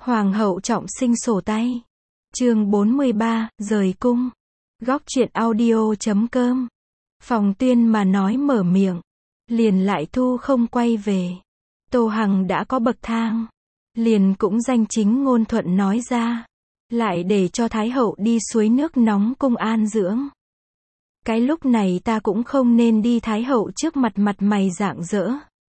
Hoàng hậu trọng sinh sổ tay. Chương 43, rời cung. Góc truyện audio.com. Phòng Tuyên mà nói mở miệng, liền lại thu không quay về. Tô Hằng đã có bậc thang, liền cũng danh chính ngôn thuận nói ra, lại để cho Thái hậu đi suối nước nóng cung an dưỡng. Cái lúc này ta cũng không nên đi Thái hậu trước mặt mặt mày rạng rỡ.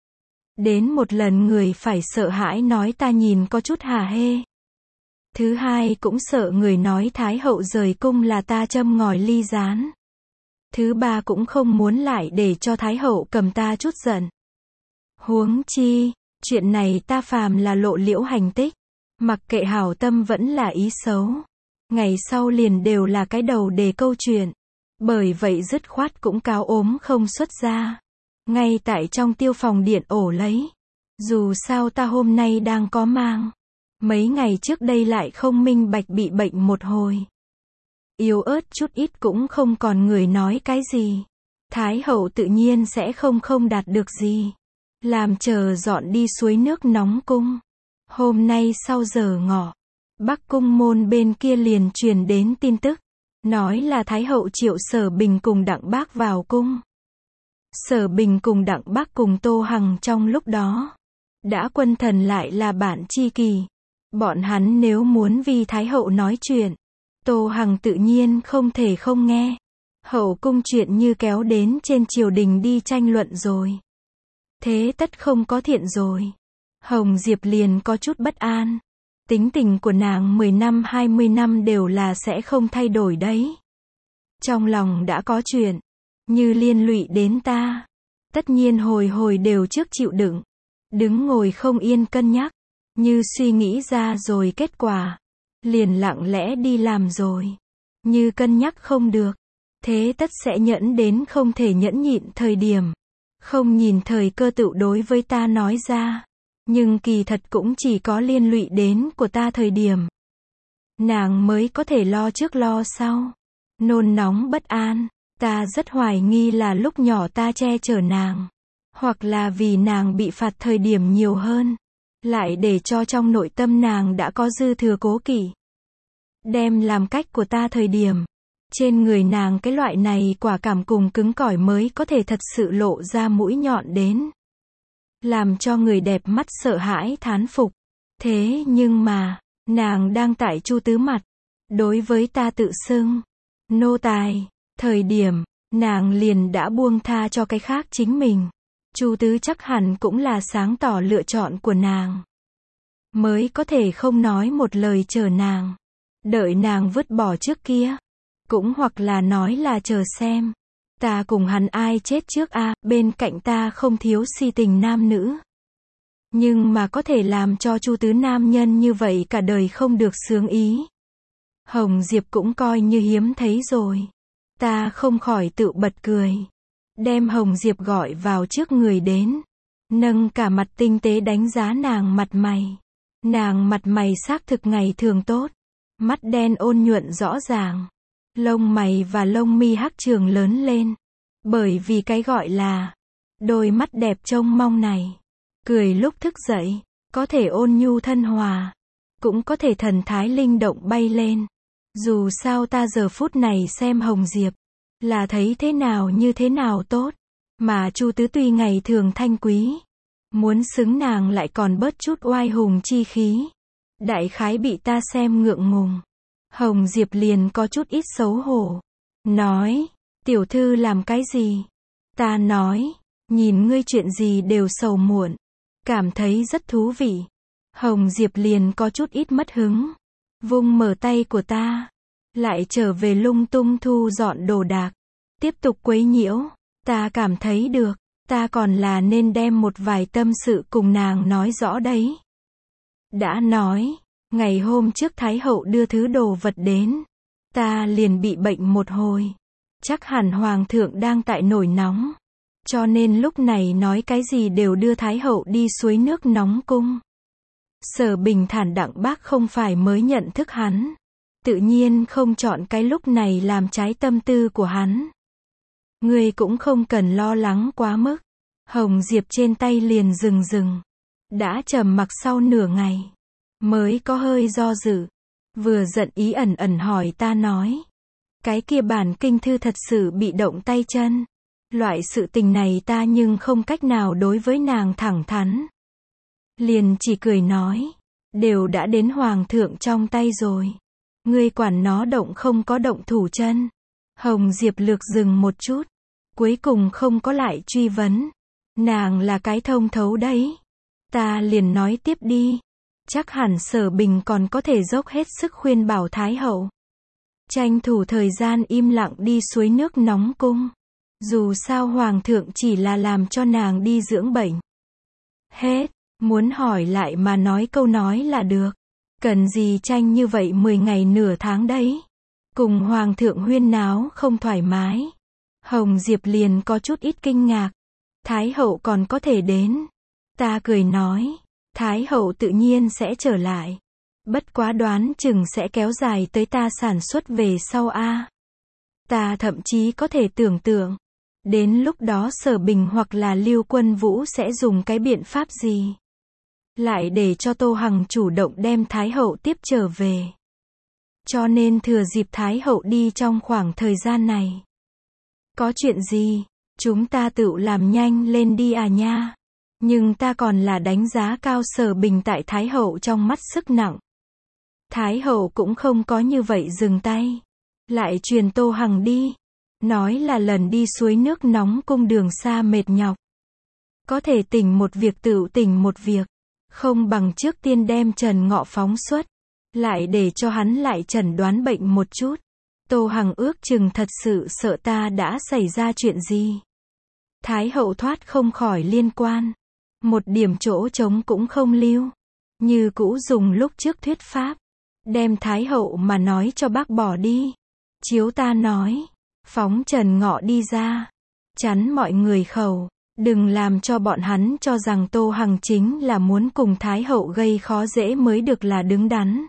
Đến một lần người phải sợ hãi nói ta nhìn có chút hả hê. Thứ hai cũng sợ người nói Thái hậu rời cung là ta châm ngòi ly gián. Thứ ba cũng không muốn lại để cho Thái hậu cầm ta chút giận. Huống chi, chuyện này ta phàm là lộ liễu hành tích, mặc kệ hảo tâm vẫn là ý xấu, ngày sau liền đều là cái đầu đề câu chuyện. Bởi vậy dứt khoát cũng cáo ốm không xuất ra, ngay tại trong tiêu phòng điện ổ lấy. Dù sao ta hôm nay đang có mang, mấy ngày trước đây lại không minh bạch bị bệnh một hồi. Yếu ớt chút ít cũng không còn người nói cái gì. Thái hậu tự nhiên sẽ không đạt được gì. Làm chờ dọn đi suối nước nóng cung. Hôm nay sau giờ ngọ, Bắc cung môn bên kia liền truyền đến tin tức. Nói là Thái hậu triệu Sở Bình cùng Đặng Bác vào cung. Sở Bình cùng Đặng Bác cùng Tô Hằng trong lúc đó đã quân thần lại là bạn tri kỷ. Bọn hắn nếu muốn vì Thái hậu nói chuyện, Tô Hằng tự nhiên không thể không nghe. Hậu cung chuyện như kéo đến trên triều đình đi tranh luận rồi. Thế tất không có thiện rồi. Hồng Diệp liền có chút bất an. Tính tình của nàng 10 năm 20 năm đều là sẽ không thay đổi đấy. Trong lòng đã có chuyện, như liên lụy đến ta, tất nhiên hồi hồi đều trước chịu đựng. Đứng ngồi không yên cân nhắc, như suy nghĩ ra rồi kết quả, liền lặng lẽ đi làm rồi. Như cân nhắc không được, thế tất sẽ nhẫn đến không thể nhẫn nhịn thời điểm. Không nhìn thời cơ tự đối với ta nói ra. Nhưng kỳ thật cũng chỉ có liên lụy đến của ta thời điểm. Nàng mới có thể lo trước lo sau. Nôn nóng bất an, ta rất hoài nghi là lúc nhỏ ta che chở nàng. Hoặc là vì nàng bị phạt thời điểm nhiều hơn. Lại để cho trong nội tâm nàng đã có dư thừa cố kỵ. Đem làm cách của ta thời điểm. Trên người nàng cái loại này quả cảm cùng cứng cỏi mới có thể thật sự lộ ra mũi nhọn đến. Làm cho người đẹp mắt sợ hãi thán phục. Thế nhưng mà, nàng đang tại Chu Tứ mặt. Đối với ta tự xưng nô tài, thời điểm, nàng liền đã buông tha cho cái khác chính mình. Chu Tứ chắc hẳn cũng là sáng tỏ lựa chọn của nàng. Mới có thể không nói một lời chờ nàng. Đợi nàng vứt bỏ trước kia. Cũng hoặc là nói là chờ xem. Ta cùng hắn ai chết trước a, bên cạnh ta không thiếu si tình nam nữ. Nhưng mà có thể làm cho Chu Tứ nam nhân như vậy cả đời không được sướng ý. Hồng Diệp cũng coi như hiếm thấy rồi. Ta không khỏi tự bật cười. Đem Hồng Diệp gọi vào trước người đến. Nâng cả mặt tinh tế đánh giá nàng mặt mày. Nàng mặt mày xác thực ngày thường tốt. Mắt đen ôn nhuận rõ ràng. Lông mày và lông mi hắc trường lớn lên. Bởi vì cái gọi là đôi mắt đẹp trông mong này. Cười lúc thức dậy, có thể ôn nhu thân hòa, cũng có thể thần thái linh động bay lên. Dù sao ta giờ phút này xem Hồng Diệp, là thấy thế nào như thế nào tốt. Mà Chu Tứ tuy ngày thường thanh quý, muốn xứng nàng lại còn bớt chút oai hùng chi khí. Đại khái bị ta xem ngượng ngùng. Hồng Diệp liền có chút ít xấu hổ. Nói, tiểu thư làm cái gì? Ta nói, nhìn ngươi chuyện gì đều sầu muộn. Cảm thấy rất thú vị. Hồng Diệp liền có chút ít mất hứng. Vung mở tay của ta. Lại trở về lung tung thu dọn đồ đạc. Tiếp tục quấy nhiễu. Ta cảm thấy được. Ta còn là nên đem một vài tâm sự cùng nàng nói rõ đấy. Đã nói. Ngày hôm trước Thái hậu đưa thứ đồ vật đến. Ta liền bị bệnh một hồi. Chắc hẳn Hoàng thượng đang tại nổi nóng. Cho nên lúc này nói cái gì đều đưa Thái hậu đi suối nước nóng cung. Sở Bình thản Đặng Bác không phải mới nhận thức hắn. Tự nhiên không chọn cái lúc này làm trái tâm tư của hắn. Ngươi cũng không cần lo lắng quá mức. Hồng Diệp trên tay liền rừng. Đã trầm mặc sau nửa ngày. mới có hơi do dự. Vừa giận ý ẩn ẩn hỏi ta nói. Cái kia bản kinh thư thật sự bị động tay chân. Loại sự tình này ta nhưng không cách nào đối với nàng thẳng thắn. Liền chỉ cười nói. Đều đã đến hoàng thượng trong tay rồi. Ngươi quản nó động không có động thủ chân. Hồng Diệp lược dừng một chút. Cuối cùng không có lại truy vấn. Nàng là cái thông thấu đấy. Ta liền nói tiếp đi. Chắc hẳn Sở Bình còn có thể dốc hết sức khuyên bảo Thái hậu. Tranh thủ thời gian im lặng đi suối nước nóng cung. Dù sao hoàng thượng chỉ là làm cho nàng đi dưỡng bệnh. Hết, muốn hỏi lại mà nói câu nói là được. Cần gì tranh như vậy 10 ngày nửa tháng đấy. Cùng hoàng thượng huyên náo không thoải mái. Hồng Diệp liền có chút ít kinh ngạc. Thái hậu còn có thể đến. Ta cười nói. Thái hậu tự nhiên sẽ trở lại. Bất quá đoán chừng sẽ kéo dài tới ta sản xuất về sau a. Ta thậm chí có thể tưởng tượng. Đến lúc đó Sở Bình hoặc là Lưu Quân Vũ sẽ dùng cái biện pháp gì. Lại để cho Tô Hằng chủ động đem Thái hậu tiếp trở về. Cho nên thừa dịp Thái hậu đi trong khoảng thời gian này. Có chuyện gì, chúng ta tự làm nhanh lên đi à nha. Nhưng ta còn là đánh giá cao Sở Bình tại Thái hậu trong mắt sức nặng. Thái hậu cũng không có như vậy dừng tay. Lại truyền Tô Hằng đi. Nói là lần đi suối nước nóng cung đường xa mệt nhọc. Có thể tỉnh một việc tự tỉnh một việc. Không bằng trước tiên đem Trần Ngọ phóng xuất. Lại để cho hắn lại chẩn đoán bệnh một chút. Tô Hằng ước chừng thật sự sợ ta đã xảy ra chuyện gì. Thái hậu thoát không khỏi liên quan. Một điểm chỗ trống cũng không lưu. Như cũ dùng lúc trước thuyết pháp. Đem Thái hậu mà nói cho bác bỏ đi. Chiếu ta nói. Phóng Trần Ngọ đi ra. Chắn mọi người khẩu. Đừng làm cho bọn hắn cho rằng Tô Hằng chính là muốn cùng Thái hậu gây khó dễ mới được là đứng đắn.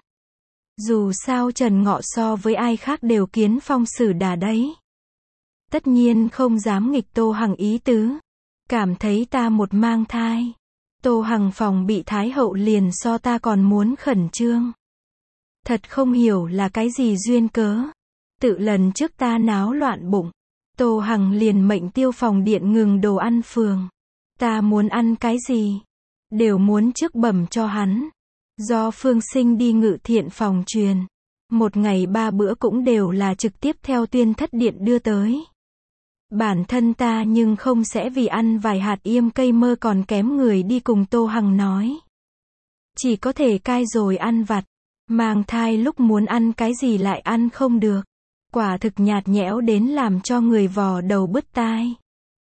Dù sao Trần Ngọ so với ai khác đều kiến phong sử đà đấy. Tất nhiên không dám nghịch Tô Hằng ý tứ. Cảm thấy ta một mang thai. Tô Hằng phòng bị Thái hậu liền so ta còn muốn khẩn trương. Thật không hiểu là cái gì duyên cớ. Tự lần trước ta náo loạn bụng. Tô Hằng liền mệnh Tiêu Phòng Điện ngừng đồ ăn phường. Ta muốn ăn cái gì? Đều muốn trước bẩm cho hắn. Do Phương Sinh đi Ngự Thiện phòng truyền. Một ngày 3 bữa cũng đều là trực tiếp theo Tuyên Thất Điện đưa tới. Bản thân ta nhưng không sẽ vì ăn vài hạt yêm cây mơ còn kém người đi cùng Tô Hằng nói. Chỉ có thể cai rồi ăn vặt. Mang thai lúc muốn ăn cái gì lại ăn không được. Quả thực nhạt nhẽo đến làm cho người vò đầu bứt tai.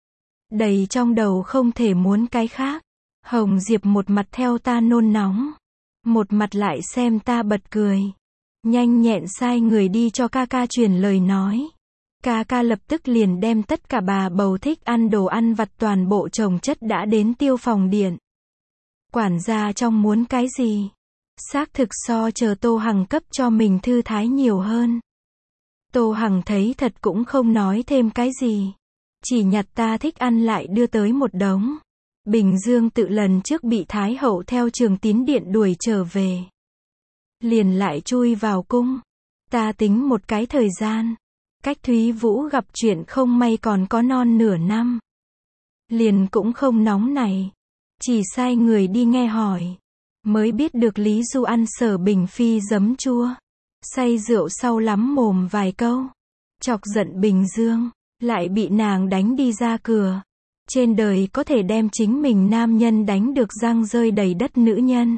Đầy trong đầu không thể muốn cái khác. Hồng Diệp một mặt theo ta nôn nóng. Một mặt lại xem ta bật cười. Nhanh nhẹn sai người đi cho ca ca truyền lời nói. Ca ca lập tức liền đem tất cả bà bầu thích ăn đồ ăn vặt toàn bộ chồng chất đã đến Tiêu Phòng Điện. Quản gia trong muốn cái gì? Xác thực so chờ Tô Hằng cấp cho mình thư thái nhiều hơn. Tô Hằng thấy thật cũng không nói thêm cái gì. Chỉ nhặt ta thích ăn lại đưa tới một đống. Bình Dương tự lần trước bị Thái hậu theo Trường Tín Điện đuổi trở về. Liền lại chui vào cung. Ta tính một cái thời gian. Cách Thúy Vũ gặp chuyện không may còn có non nửa năm. Liền cũng không nóng này. Chỉ sai người đi nghe hỏi. Mới biết được Lý Du ăn Sở Bình phi giấm chua. Say rượu sau lắm mồm vài câu. Chọc giận Bình Dương. Lại bị nàng đánh đi ra cửa. Trên đời có thể đem chính mình nam nhân đánh được răng rơi đầy đất nữ nhân.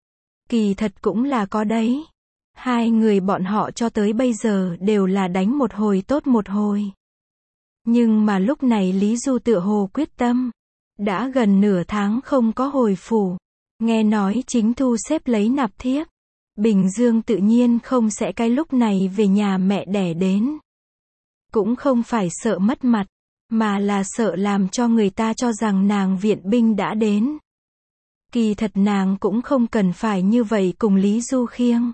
Kỳ thật cũng là có đấy. Hai người bọn họ cho tới bây giờ đều là đánh một hồi tốt một hồi. Nhưng mà lúc này Lý Du tựa hồ quyết tâm. Đã gần nửa tháng không có hồi phủ. Nghe nói chính thu xếp lấy nạp thiếp. Bình Dương tự nhiên không sẽ cái lúc này về nhà mẹ đẻ đến. Cũng không phải sợ mất mặt. Mà là sợ làm cho người ta cho rằng nàng viện binh đã đến. Kỳ thật nàng cũng không cần phải như vậy cùng Lý Du khiêng.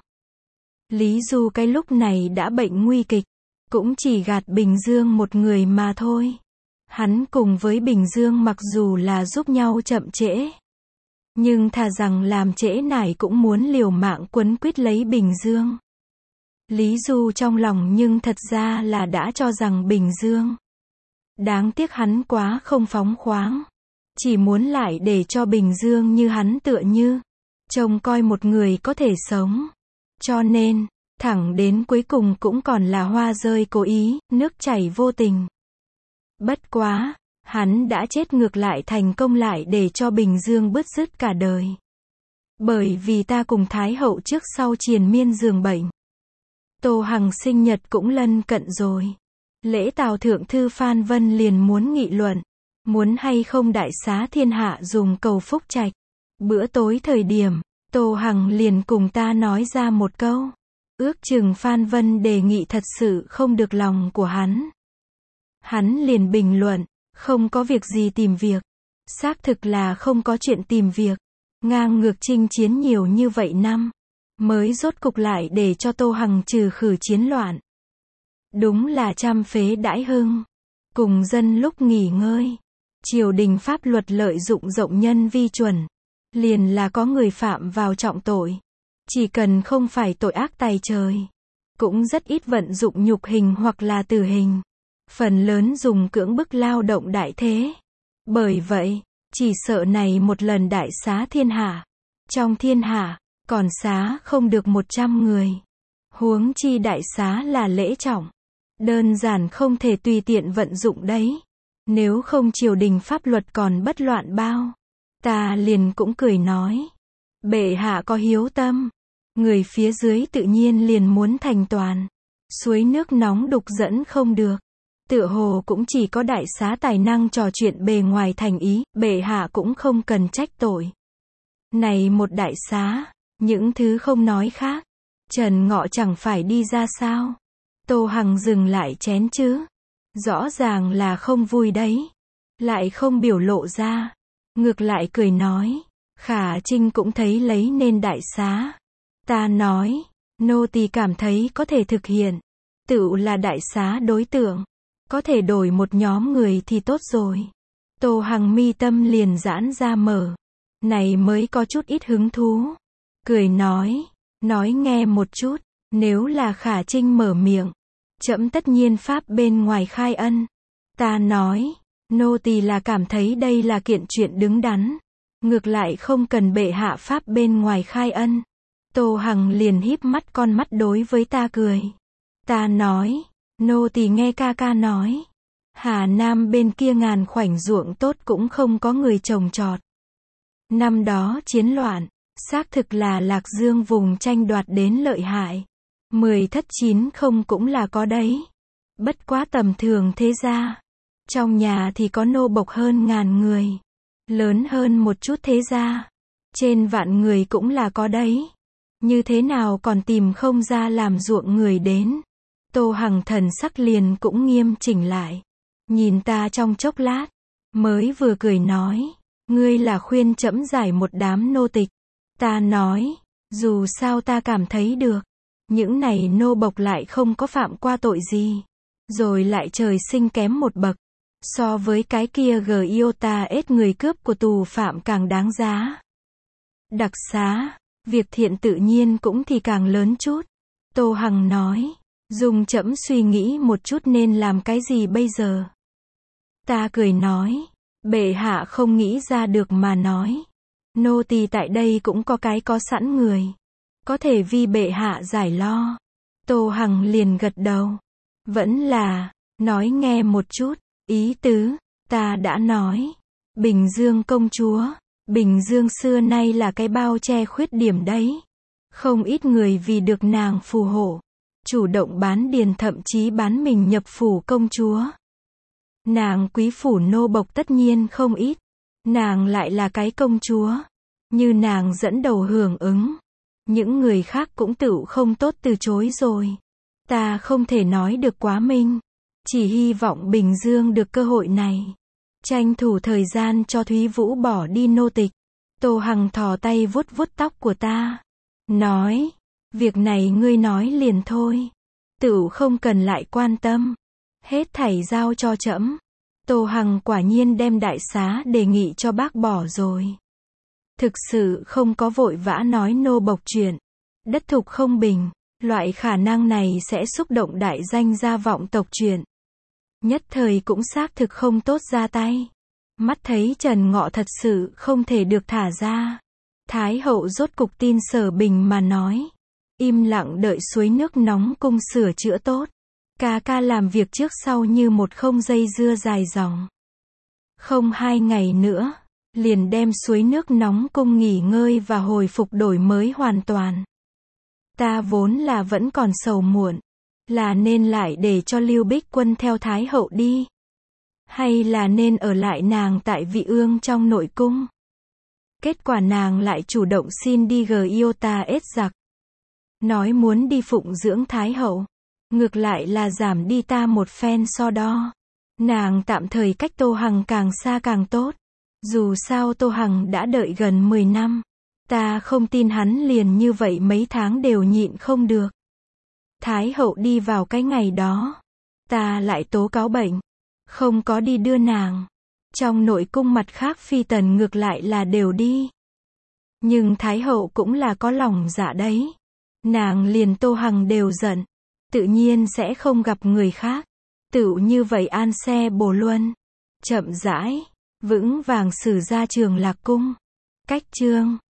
Lý Du cái lúc này đã bệnh nguy kịch. Cũng chỉ gạt Bình Dương một người mà thôi. Hắn cùng với Bình Dương mặc dù là giúp nhau chậm trễ. Nhưng thà rằng làm trễ nải cũng muốn liều mạng quấn quýt lấy Bình Dương. Lý Du trong lòng nhưng thật ra là đã cho rằng Bình Dương. Đáng tiếc hắn quá không phóng khoáng. Chỉ muốn lại để cho Bình Dương như hắn tựa như trông coi một người có thể sống. Cho nên, thẳng đến cuối cùng cũng còn là hoa rơi cố ý, nước chảy vô tình. Bất quá, hắn đã chết ngược lại thành công lại để cho Bình Dương bứt rứt cả đời. Bởi vì ta cùng Thái hậu trước sau triền miên giường bệnh. Tô Hằng sinh nhật cũng lân cận rồi. Lễ tào thượng thư Phan Vân liền muốn nghị luận. Muốn hay không đại xá thiên hạ dùng cầu phúc trạch. Bữa tối thời điểm, Tô Hằng liền cùng ta nói ra một câu. Ước chừng Phan Vân đề nghị thật sự không được lòng của hắn. Hắn liền bình luận, không có việc gì tìm việc. Xác thực là không có chuyện tìm việc. Ngang ngược chinh chiến nhiều như vậy năm. Mới rốt cục lại để cho Tô Hằng trừ khử chiến loạn. Đúng là trăm phế đãi hưng. Cùng dân lúc nghỉ ngơi. Triều đình pháp luật lợi dụng rộng nhân vi chuẩn. Liền là có người phạm vào trọng tội. Chỉ cần không phải tội ác tày trời. Cũng rất ít vận dụng nhục hình hoặc là tử hình. Phần lớn dùng cưỡng bức lao động đại thế. Bởi vậy, chỉ sợ này một lần đại xá thiên hạ. Trong thiên hạ, còn xá không được 100 người. Huống chi đại xá là lễ trọng. Đơn giản không thể tùy tiện vận dụng đấy. Nếu không triều đình pháp luật còn bất loạn bao. Ta liền cũng cười nói. Bệ hạ có hiếu tâm. Người phía dưới tự nhiên liền muốn thành toàn. Suối nước nóng đục dẫn không được. Tựa hồ cũng chỉ có đại xá tài năng trò chuyện bề ngoài thành ý. Bệ hạ cũng không cần trách tội. Này một đại xá. Những thứ không nói khác. Trần Ngọ chẳng phải đi ra sao. Tô Hằng dừng lại chén chứ. Rõ ràng là không vui đấy. Lại không biểu lộ ra. Ngược lại cười nói. Khả Trinh cũng thấy lấy nên đại xá. Ta nói. Nô tỳ cảm thấy có thể thực hiện. Tựu là đại xá đối tượng. Có thể đổi một nhóm người thì tốt rồi. Tô Hằng mi tâm liền giãn ra mở. Này mới có chút ít hứng thú. Cười nói. Nói nghe một chút. Nếu là Khả Trinh mở miệng. Trẫm tất nhiên pháp bên ngoài khai ân. Ta nói. Nô tỳ là cảm thấy đây là kiện chuyện đứng đắn. Ngược lại không cần bệ hạ pháp bên ngoài khai ân. Tô Hằng liền híp mắt con mắt đối với ta cười. Ta nói. Nô tỳ nghe ca ca nói. Hà Nam bên kia ngàn khoảnh ruộng tốt cũng không có người trồng trọt. Năm đó chiến loạn. Xác thực là Lạc Dương vùng tranh đoạt đến lợi hại. 10 thất 9 không cũng là có đấy. Bất quá tầm thường thế gia. Trong nhà thì có nô bộc hơn 1000 người. Lớn hơn một chút thế gia. Trên vạn người cũng là có đấy. Như thế nào còn tìm không ra làm ruộng người đến. Tô Hằng thần sắc liền cũng nghiêm chỉnh lại. Nhìn ta trong chốc lát. Mới vừa cười nói. Ngươi là khuyên trẫm giải một đám nô tịch. Ta nói. Dù sao ta cảm thấy được. Những này nô bộc lại không có phạm qua tội gì. Rồi lại trời sinh kém một bậc. So với cái kia Giota ết người cướp của tù phạm càng đáng giá. Đặc xá. Việc thiện tự nhiên cũng thì càng lớn chút. Tô Hằng nói. Dùng trẫm suy nghĩ một chút nên làm cái gì bây giờ. Ta cười nói. Bệ hạ không nghĩ ra được mà nói. Nô tỳ tại đây cũng có cái có sẵn người. Có thể vì bệ hạ giải lo. Tô Hằng liền gật đầu. Vẫn là. Nói nghe một chút. Ý tứ. Ta đã nói. Bình Dương công chúa. Bình Dương xưa nay là cái bao che khuyết điểm đấy. Không ít người vì được nàng phù hộ. Chủ động bán điền thậm chí bán mình nhập phủ công chúa. Nàng quý phủ nô bộc tất nhiên không ít. Nàng lại là cái công chúa. Như nàng dẫn đầu hưởng ứng. Những người khác cũng tự không tốt từ chối rồi. Ta không thể nói được quá minh. Chỉ hy vọng Bình Dương được cơ hội này. Tranh thủ thời gian cho Thúy Vũ bỏ đi nô tịch. Tô Hằng thò tay vuốt vuốt tóc của ta. Nói. Việc này ngươi nói liền thôi. Tự không cần lại quan tâm. Hết thảy giao cho trẫm. Tô Hằng quả nhiên đem đại xá đề nghị cho bác bỏ rồi. Thực sự không có vội vã nói nô bộc chuyện. Đất thục không bình, loại khả năng này sẽ xúc động đại danh gia vọng tộc chuyện. Nhất thời cũng xác thực không tốt ra tay. Mắt thấy Trần Ngọ thật sự không thể được thả ra. Thái hậu rốt cục tin Sở Bình mà nói. Im lặng đợi suối nước nóng cung sửa chữa tốt. Ca ca làm việc trước sau như một không dây dưa dài dòng. Không 2 ngày nữa, liền đem suối nước nóng cung nghỉ ngơi và hồi phục đổi mới hoàn toàn. Ta vốn là vẫn còn sầu muộn. Là nên lại để cho Lưu Bích Quân theo Thái hậu đi? Hay là nên ở lại nàng tại Vị Ương trong nội cung? Kết quả nàng lại chủ động xin đi Giota ết giặc. Nói muốn đi phụng dưỡng Thái hậu. Ngược lại là giảm đi ta một phen so đo. Nàng tạm thời cách Tô Hằng càng xa càng tốt. Dù sao Tô Hằng đã đợi gần 10 năm. Ta không tin hắn liền như vậy mấy tháng đều nhịn không được. Thái hậu đi vào cái ngày đó. Ta lại tố cáo bệnh. Không có đi đưa nàng. Trong nội cung mặt khác phi tần ngược lại là đều đi. Nhưng Thái hậu cũng là có lòng dạ đấy. Nàng liền Tô Hằng đều giận. Tự nhiên sẽ không gặp người khác. Tựu như vậy an xe bồ luân. Chậm rãi, vững vàng xử ra Trường Lạc cung. Cách chương